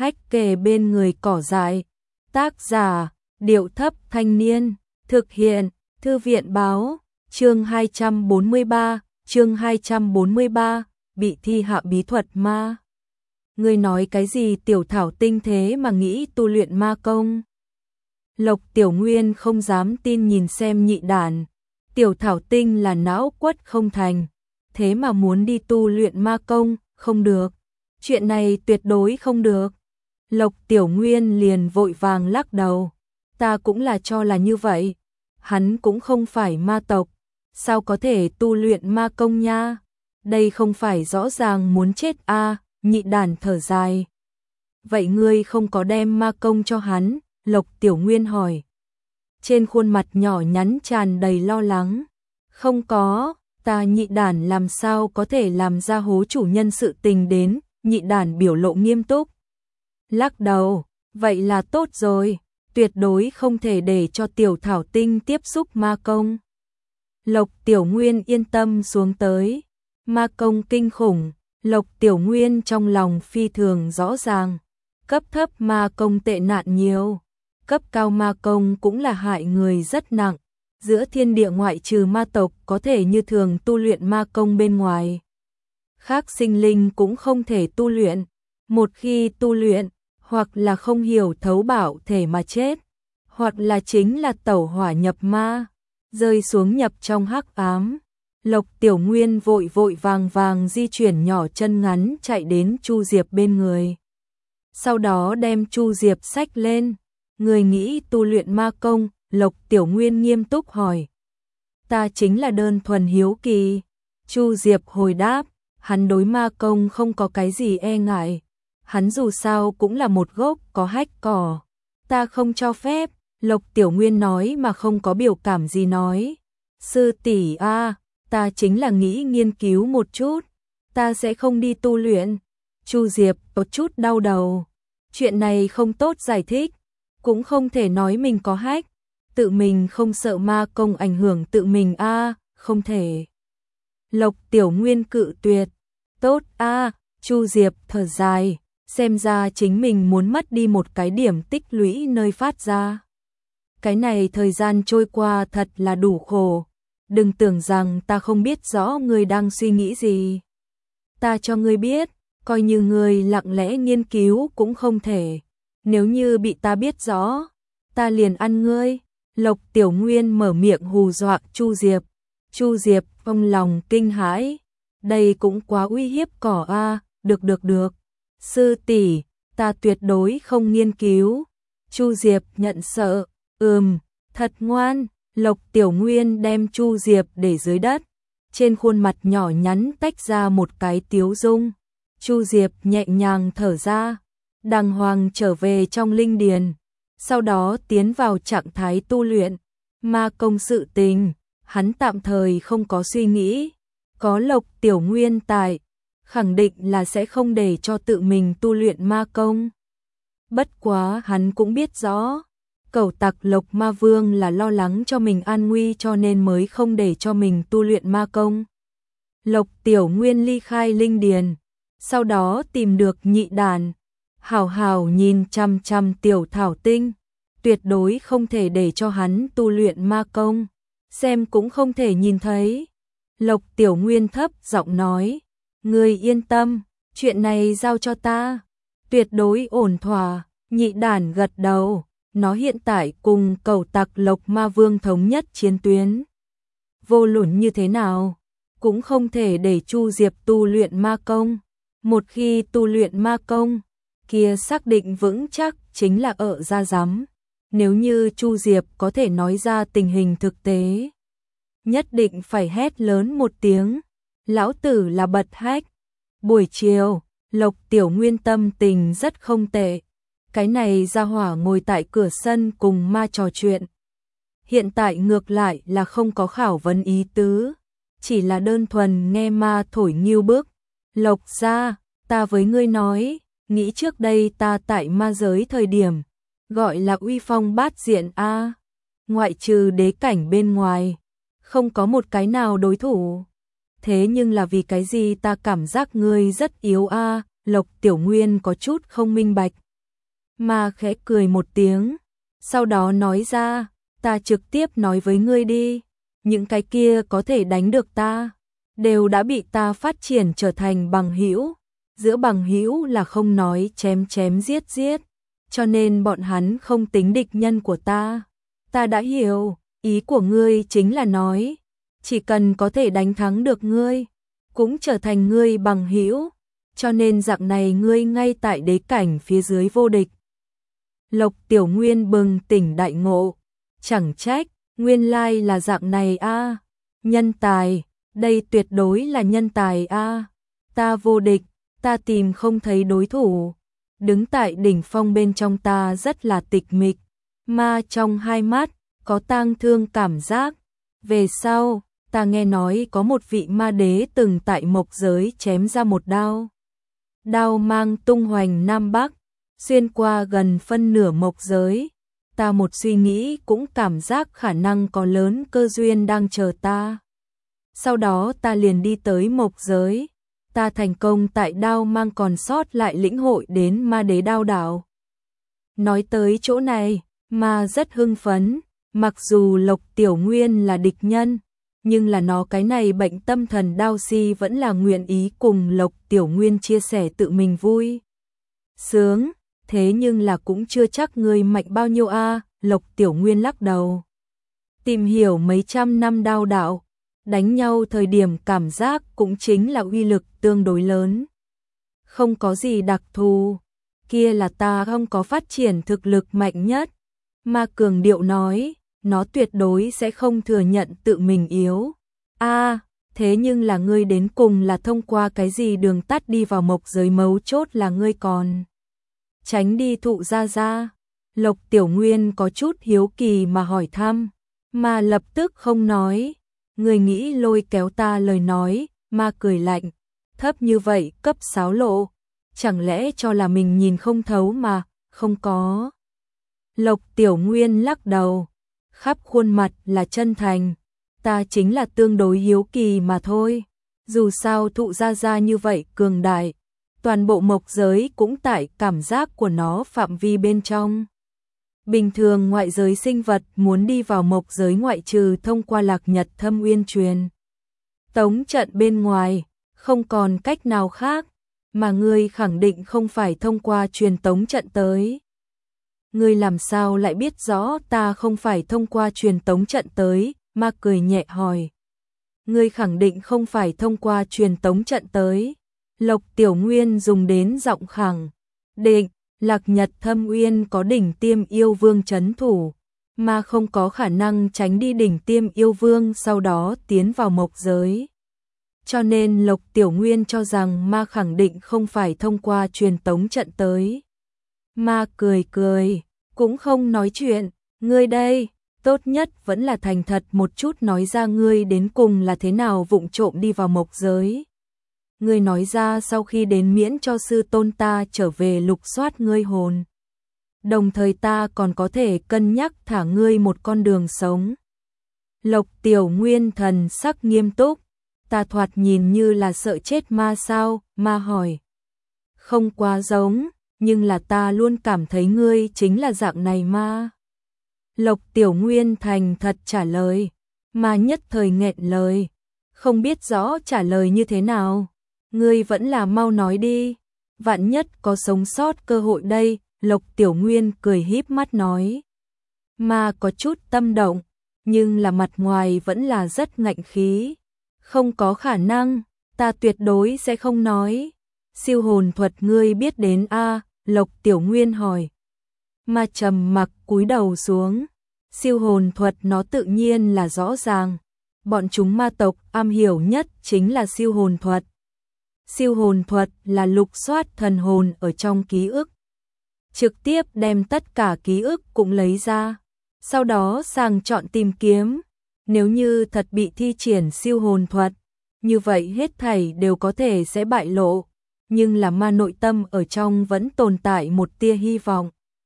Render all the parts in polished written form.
hách kề bên người cỏ dại. Tác giả, Điệu Thấp Thanh Niên. Thực hiện, Thư viện Báo. Chương 243, bị thi hạ bí thuật ma. Ngươi nói cái gì Tiểu Thảo Tinh thế mà nghĩ tu luyện ma công? Lộc Tiểu Nguyên không dám tin nhìn xem Nhị Đản. Tiểu Thảo Tinh là não quất không thành, thế mà muốn đi tu luyện ma công, không được. Chuyện này tuyệt đối không được. Lộc Tiểu Nguyên liền vội vàng lắc đầu. Ta cũng là cho là như vậy. Hắn cũng không phải ma tộc, sao có thể tu luyện ma công nha? Đây không phải rõ ràng muốn chết à? Nhị Đản thở dài. Vậy ngươi không có đem ma công cho hắn? Lộc Tiểu Nguyên hỏi. Trên khuôn mặt nhỏ nhắn tràn đầy lo lắng. Không có, ta Nhị Đản làm sao có thể làm ra hố chủ nhân sự tình đến? Nhị Đản biểu lộ nghiêm túc. Lắc đầu, vậy là tốt rồi, tuyệt đối không thể để cho Tiểu Thảo Tinh tiếp xúc ma công. Lộc Tiểu Nguyên yên tâm xuống tới. Ma công kinh khủng, Lộc Tiểu Nguyên trong lòng phi thường rõ ràng. Cấp thấp ma công tệ nạn nhiều, cấp cao ma công cũng là hại người rất nặng. Giữa thiên địa ngoại trừ ma tộc có thể như thường tu luyện ma công bên ngoài, khác sinh linh cũng không thể tu luyện. Một khi tu luyện, hoặc là không hiểu thấu bảo thể mà chết, hoặc là chính là tẩu hỏa nhập ma, rơi xuống nhập trong hắc ám. Lộc Tiểu Nguyên vội vội vàng vàng di chuyển nhỏ chân ngắn chạy đến Chu Diệp bên người. Sau đó đem Chu Diệp xách lên. Người nghĩ tu luyện ma công? Lộc Tiểu Nguyên nghiêm túc hỏi. Ta chính là đơn thuần hiếu kỳ. Chu Diệp hồi đáp, hắn đối ma công không có cái gì e ngại. Hắn dù sao cũng là một gốc có hách cỏ. Ta không cho phép, Lộc Tiểu Nguyên nói mà không có biểu cảm gì nói. Sư tỷ a, ta chính là nghĩ nghiên cứu một chút, ta sẽ không đi tu luyện. Chu Diệp có chút đau đầu. Chuyện này không tốt giải thích, cũng không thể nói mình có hách. Tự mình không sợ ma công ảnh hưởng tự mình a, không thể. Lộc Tiểu Nguyên cự tuyệt. Tốt a, Chu Diệp thở dài, xem ra chính mình muốn mất đi một cái điểm tích lũy nơi phát ra. Cái này thời gian trôi qua thật là đủ khổ. Đừng tưởng rằng ta không biết rõ ngươi đang suy nghĩ gì. Ta cho ngươi biết, coi như ngươi lặng lẽ nghiên cứu cũng không thể. Nếu như bị ta biết rõ, ta liền ăn ngươi. Lộc Tiểu Nguyên mở miệng hù dọa Chu Diệp. Chu Diệp trong lòng kinh hãi. Đây cũng quá uy hiếp cỏ a. Được. Sư tỷ, ta tuyệt đối không nghiên cứu. Chu Diệp nhận sợ. Thật ngoan. Lộc Tiểu Nguyên đem Chu Diệp để dưới đất. Trên khuôn mặt nhỏ nhắn tách ra một cái tiếu dung. Chu Diệp nhẹ nhàng thở ra, đàng hoàng trở về trong linh điền. Sau đó tiến vào trạng thái tu luyện. Ma công sự tình, hắn tạm thời không có suy nghĩ. Có Lộc Tiểu Nguyên tại, khẳng định là sẽ không để cho tự mình tu luyện ma công. Bất quá hắn cũng biết rõ, cẩu tặc Lộc Ma Vương là lo lắng cho mình an nguy cho nên mới không để cho mình tu luyện ma công. Lộc Tiểu Nguyên ly khai linh điền, sau đó tìm được Nhị Đản, hào hào nhìn chăm chăm Tiểu Thảo Tinh, tuyệt đối không thể để cho hắn tu luyện ma công, xem cũng không thể nhìn thấy. Lộc Tiểu Nguyên thấp giọng nói, ngươi yên tâm, chuyện này giao cho ta, tuyệt đối ổn thỏa. Nhị Đản gật đầu, nó hiện tại cùng cẩu tặc Lộc Ma Vương thống nhất chiến tuyến. Vô luận như thế nào, cũng không thể để Chu Diệp tu luyện ma công. Một khi tu luyện ma công, kia xác định vững chắc chính là ở ra rắm. Nếu như Chu Diệp có thể nói ra tình hình thực tế, nhất định phải hét lớn một tiếng, lão tử là bật hách. Buổi chiều, Lộc Tiểu Nguyên tâm tình rất không tệ. Cái này ra hỏa ngồi tại cửa sân cùng ma trò chuyện. Hiện tại ngược lại là không có khảo vấn ý tứ, chỉ là đơn thuần nghe ma thổi nghiêu bức. Lộc gia, ta với ngươi nói, nghĩ trước đây ta tại ma giới thời điểm, gọi là uy phong bát diện a, ngoại trừ đế cảnh bên ngoài, không có một cái nào đối thủ. Thế nhưng là vì cái gì ta cảm giác ngươi rất yếu a? Lộc Tiểu Nguyên có chút không minh bạch. Ma khẽ cười một tiếng, sau đó nói ra, ta trực tiếp nói với ngươi đi, những cái kia có thể đánh được ta, đều đã bị ta phát triển trở thành bằng hữu, giữa bằng hữu là không nói chém chém giết giết, cho nên bọn hắn không tính địch nhân của ta. Ta đã hiểu, ý của ngươi chính là nói, chỉ cần có thể đánh thắng được ngươi, cũng trở thành ngươi bằng hữu, cho nên dạng này ngươi ngay tại đế cảnh phía dưới vô địch. Lộc Tiểu Nguyên bừng tỉnh đại ngộ, chẳng trách, nguyên lai là dạng này a, nhân tài, đây tuyệt đối là nhân tài a, ta vô địch, ta tìm không thấy đối thủ, đứng tại đỉnh phong bên trong ta rất là tịch mịch, ma trong hai mắt, có tang thương cảm giác, về sau, ta nghe nói có một vị ma đế từng tại mộc giới chém ra một đao. Đao mang tung hoành Nam Bắc, xuyên qua gần phân nửa mộc giới, ta một suy nghĩ cũng cảm giác khả năng có lớn cơ duyên đang chờ ta. Sau đó ta liền đi tới mộc giới, ta thành công tại đao mang còn sót lại lĩnh hội đến ma đế đao đảo. Nói tới chỗ này, ma rất hưng phấn, mặc dù Lộc Tiểu Nguyên là địch nhân, nhưng là nó cái này bệnh tâm thần đao si vẫn là nguyện ý cùng Lộc Tiểu Nguyên chia sẻ tự mình vui sướng, thế nhưng là cũng chưa chắc ngươi mạnh bao nhiêu a. Lộc Tiểu Nguyên lắc đầu. Tìm hiểu mấy trăm năm đao đạo, đánh nhau thời điểm cảm giác cũng chính là uy lực tương đối lớn. Không có gì đặc thù, kia là ta không có phát triển thực lực mạnh nhất. Ma cường điệu nói, nó tuyệt đối sẽ không thừa nhận tự mình yếu. Thế nhưng là ngươi đến cùng là thông qua cái gì đường tắt đi vào mộc giới, mấu chốt là ngươi còn tránh đi thụ gia gia. Lộc Tiểu Nguyên có chút hiếu kỳ mà hỏi thăm, mà lập tức không nói. Người nghĩ lôi kéo ta lời nói, ma cười lạnh, thấp như vậy cấp 6 lộ, chẳng lẽ cho là mình nhìn không thấu mà, không có. Lộc Tiểu Nguyên lắc đầu, khắp khuôn mặt là chân thành, ta chính là tương đối hiếu kỳ mà thôi, dù sao thụ gia gia như vậy cường đại, toàn bộ mộc giới cũng tại cảm giác của nó phạm vi bên trong. Bình thường ngoại giới sinh vật muốn đi vào mộc giới ngoại trừ thông qua Lạc Nhật Thâm Uyên truyền tống trận bên ngoài, không còn cách nào khác, mà ngươi khẳng định không phải thông qua truyền tống trận tới. Ngươi làm sao lại biết rõ ta không phải thông qua truyền tống trận tới? Ma cười nhẹ hỏi. Ngươi khẳng định không phải thông qua truyền tống trận tới. Lộc Tiểu Nguyên dùng đến giọng khẳng định, Lạc Nhật Thâm Uyên có đỉnh Tiêm Yêu Vương trấn thủ, mà không có khả năng tránh đi đỉnh Tiêm Yêu Vương sau đó tiến vào mộc giới. Cho nên Lộc Tiểu Nguyên cho rằng ma khẳng định không phải thông qua truyền tống trận tới. Ma cười cười, cũng không nói chuyện, ngươi đây, tốt nhất vẫn là thành thật một chút nói ra ngươi đến cùng là thế nào vụng trộm đi vào mộc giới. Ngươi nói ra sau khi đến miễn cho sư tôn ta trở về lục soát ngươi hồn. Đồng thời ta còn có thể cân nhắc thả ngươi một con đường sống. Lộc Tiểu Nguyên thần sắc nghiêm túc, ta thoạt nhìn như là sợ chết ma sao? Ma hỏi. Không quá giống, nhưng là ta luôn cảm thấy ngươi chính là dạng này ma. Lộc Tiểu Nguyên thành thật trả lời, mà nhất thời nghẹn lời, không biết rõ trả lời như thế nào. Ngươi vẫn là mau nói đi, vạn nhất có sống sót cơ hội đây. Lộc Tiểu Nguyên cười híp mắt nói. Mà có chút tâm động, nhưng là mặt ngoài vẫn là rất ngạnh khí. Không có khả năng, ta tuyệt đối sẽ không nói. Siêu hồn thuật ngươi biết đến a? Lộc Tiểu Nguyên hỏi. Mà trầm mặc cúi đầu xuống. Siêu hồn thuật nó tự nhiên là rõ ràng. Bọn chúng ma tộc am hiểu nhất chính là siêu hồn thuật. Siêu hồn thuật là lục soát thần hồn ở trong ký ức. Trực tiếp đem tất cả ký ức cũng lấy ra. Sau đó sàng chọn tìm kiếm. Nếu như thật bị thi triển siêu hồn thuật, như vậy hết thảy đều có thể sẽ bại lộ. Nhưng là ma nội tâm ở trong vẫn tồn tại một tia hy vọng.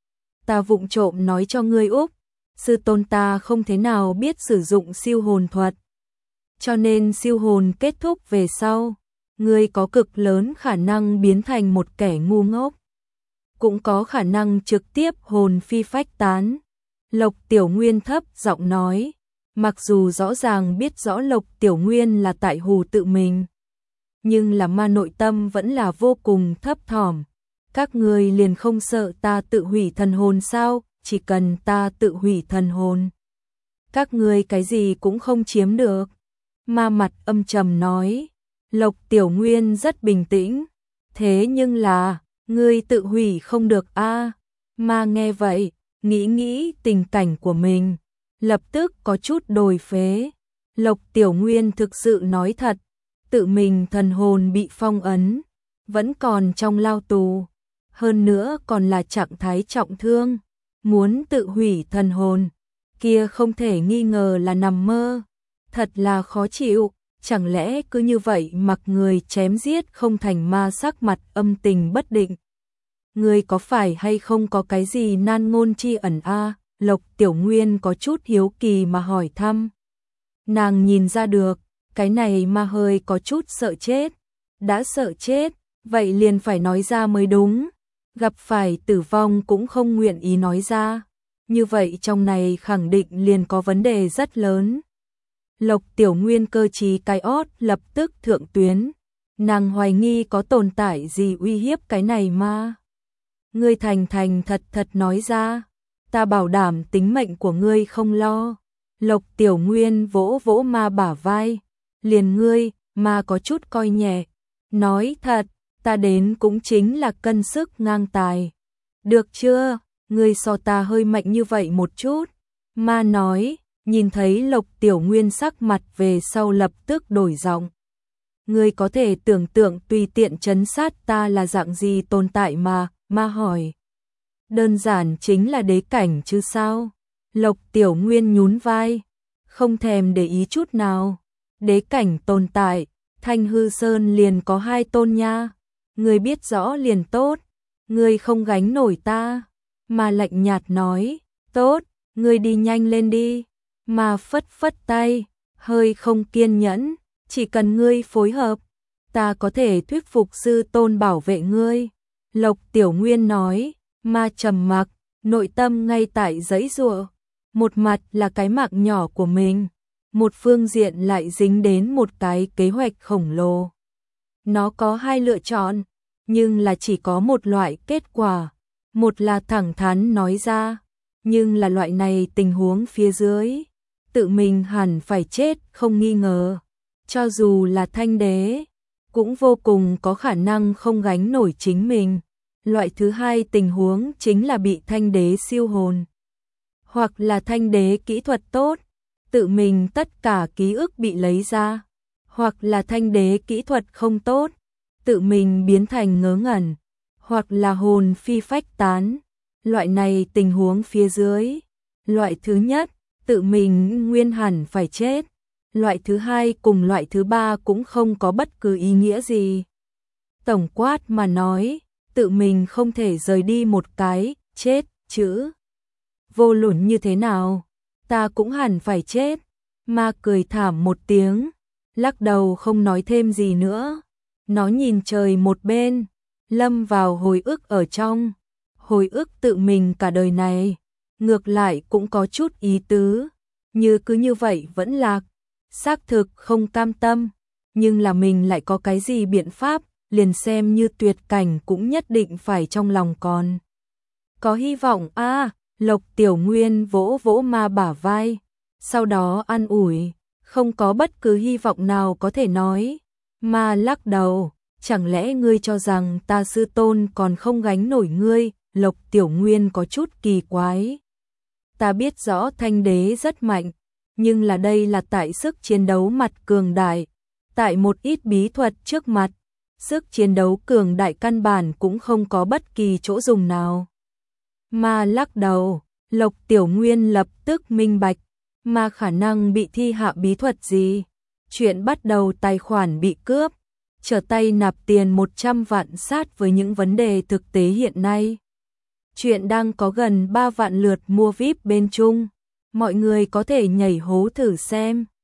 Ta vụng trộm nói cho ngươi Úc, sư tôn ta không thế nào biết sử dụng siêu hồn thuật. Cho nên siêu hồn kết thúc về sau, ngươi có cực lớn khả năng biến thành một kẻ ngu ngốc. cũng có khả năng trực tiếp hồn phi phách tán. Lộc Tiểu Nguyên thấp giọng nói, mặc dù rõ ràng biết rõ Lộc Tiểu Nguyên là tại hù tự mình, nhưng là ma nội tâm vẫn là vô cùng thấp thỏm. Các ngươi liền không sợ ta tự hủy thần hồn sao? Chỉ cần ta tự hủy thần hồn, các ngươi cái gì cũng không chiếm được. Ma mặt âm trầm nói. Lộc Tiểu Nguyên rất bình tĩnh, thế nhưng là, ngươi tự hủy không được a. Ma nghe vậy, nghĩ tình cảnh của mình, lập tức có chút đổi phế. Lộc Tiểu Nguyên thực sự nói thật, tự mình thần hồn bị phong ấn, vẫn còn trong lao tù, hơn nữa còn là trạng thái trọng thương, muốn tự hủy thần hồn, kia không thể nghi ngờ là nằm mơ, thật là khó chịu. Chẳng lẽ cứ như vậy mặc người chém giết không thành? Ma sắc mặt âm tình bất định. Ngươi có phải hay không có cái gì nan ngôn chi ẩn a? Lộc Tiểu Nguyên có chút hiếu kỳ mà hỏi thăm. Nàng nhìn ra được, cái này ma hơi có chút sợ chết. Đã sợ chết, vậy liền phải nói ra mới đúng. Gặp phải tử vong cũng không nguyện ý nói ra. Như vậy trong này khẳng định liền có vấn đề rất lớn. Lộc Tiểu Nguyên cơ trí cái ót lập tức thượng tuyến. Nàng hoài nghi có tồn tại gì uy hiếp cái này ma. Ngươi thành thật nói ra, ta bảo đảm tính mệnh của ngươi không lo. Lộc Tiểu Nguyên vỗ vỗ ma bả vai, liền ngươi, ma có chút coi nhẹ, nói thật, ta đến cũng chính là cân sức ngang tài. Được chưa, ngươi so ta hơi mạnh như vậy một chút. Ma nói, nhìn thấy Lộc Tiểu Nguyên sắc mặt về sau lập tức đổi giọng. Ngươi có thể tưởng tượng tùy tiện trấn sát ta là dạng gì tồn tại mà, ma hỏi. Đơn giản chính là đế cảnh chứ sao? Lộc Tiểu Nguyên nhún vai, không thèm để ý chút nào. Đế cảnh tồn tại, Thanh Hư Sơn liền có 2 tôn nha. Ngươi biết rõ liền tốt, ngươi không gánh nổi ta. Ma lạnh nhạt nói, tốt, ngươi đi nhanh lên đi. Ma phất tay, hơi không kiên nhẫn, chỉ cần ngươi phối hợp, ta có thể thuyết phục sư tôn bảo vệ ngươi. Lộc Tiểu Nguyên nói. Ma trầm mặc, nội tâm ngay tại giãy giụa, một mặt là cái mạng nhỏ của mình, một phương diện lại dính đến một cái kế hoạch khổng lồ. Nó có 2 lựa chọn, nhưng là chỉ có một loại kết quả, một là thẳng thắn nói ra, nhưng là loại này tình huống phía dưới, tự mình hẳn phải chết không nghi ngờ, cho dù là Thanh Đế, cũng vô cùng có khả năng không gánh nổi chính mình. Loại thứ 2 tình huống chính là bị Thanh Đế siêu hồn, hoặc là Thanh Đế kỹ thuật tốt, tự mình tất cả ký ức bị lấy ra, hoặc là Thanh Đế kỹ thuật không tốt, tự mình biến thành ngớ ngẩn, hoặc là hồn phi phách tán. Loại này tình huống phía dưới, loại thứ nhất, tự mình nguyên hẳn phải chết, loại thứ 2 cùng loại thứ 3 cũng không có bất cứ ý nghĩa gì. Tổng quát mà nói, tự mình không thể rời đi một cái, chết, chữ. Vô luận như thế nào, ta cũng hẳn phải chết. Ma cười thảm một tiếng, lắc đầu không nói thêm gì nữa. Nó nhìn trời một bên, lâm vào hồi ức ở trong. Hồi ức tự mình cả đời này, ngược lại cũng có chút ý tứ. Như cứ như vậy vẫn lạc, xác thực không cam tâm, nhưng là mình lại có cái gì biện pháp, liền xem như tuyệt cảnh cũng nhất định phải trong lòng còn có hy vọng a. Lộc Tiểu Nguyên vỗ vỗ ma bả vai, sau đó an ủi, không có bất cứ hy vọng nào có thể nói. Ma lắc đầu, chẳng lẽ ngươi cho rằng ta sư tôn còn không gánh nổi ngươi? Lộc Tiểu Nguyên có chút kỳ quái. Ta biết rõ Thanh Đế rất mạnh, nhưng là đây là tại sức chiến đấu mặt cường đại, tại một ít bí thuật trước mặt, sức chiến đấu cường đại căn bản cũng không có bất kỳ chỗ dùng nào. Ma lắc đầu, Lộc Tiểu Nguyên lập tức minh bạch, ma khả năng bị thi hạ bí thuật gì. Chuyện bắt đầu tài khoản bị cướp, trở tay nạp tiền 100 vạn sát với những vấn đề thực tế hiện nay. Chuyện đang có gần 3 vạn lượt mua VIP bên Trung, mọi người có thể nhảy hố thử xem.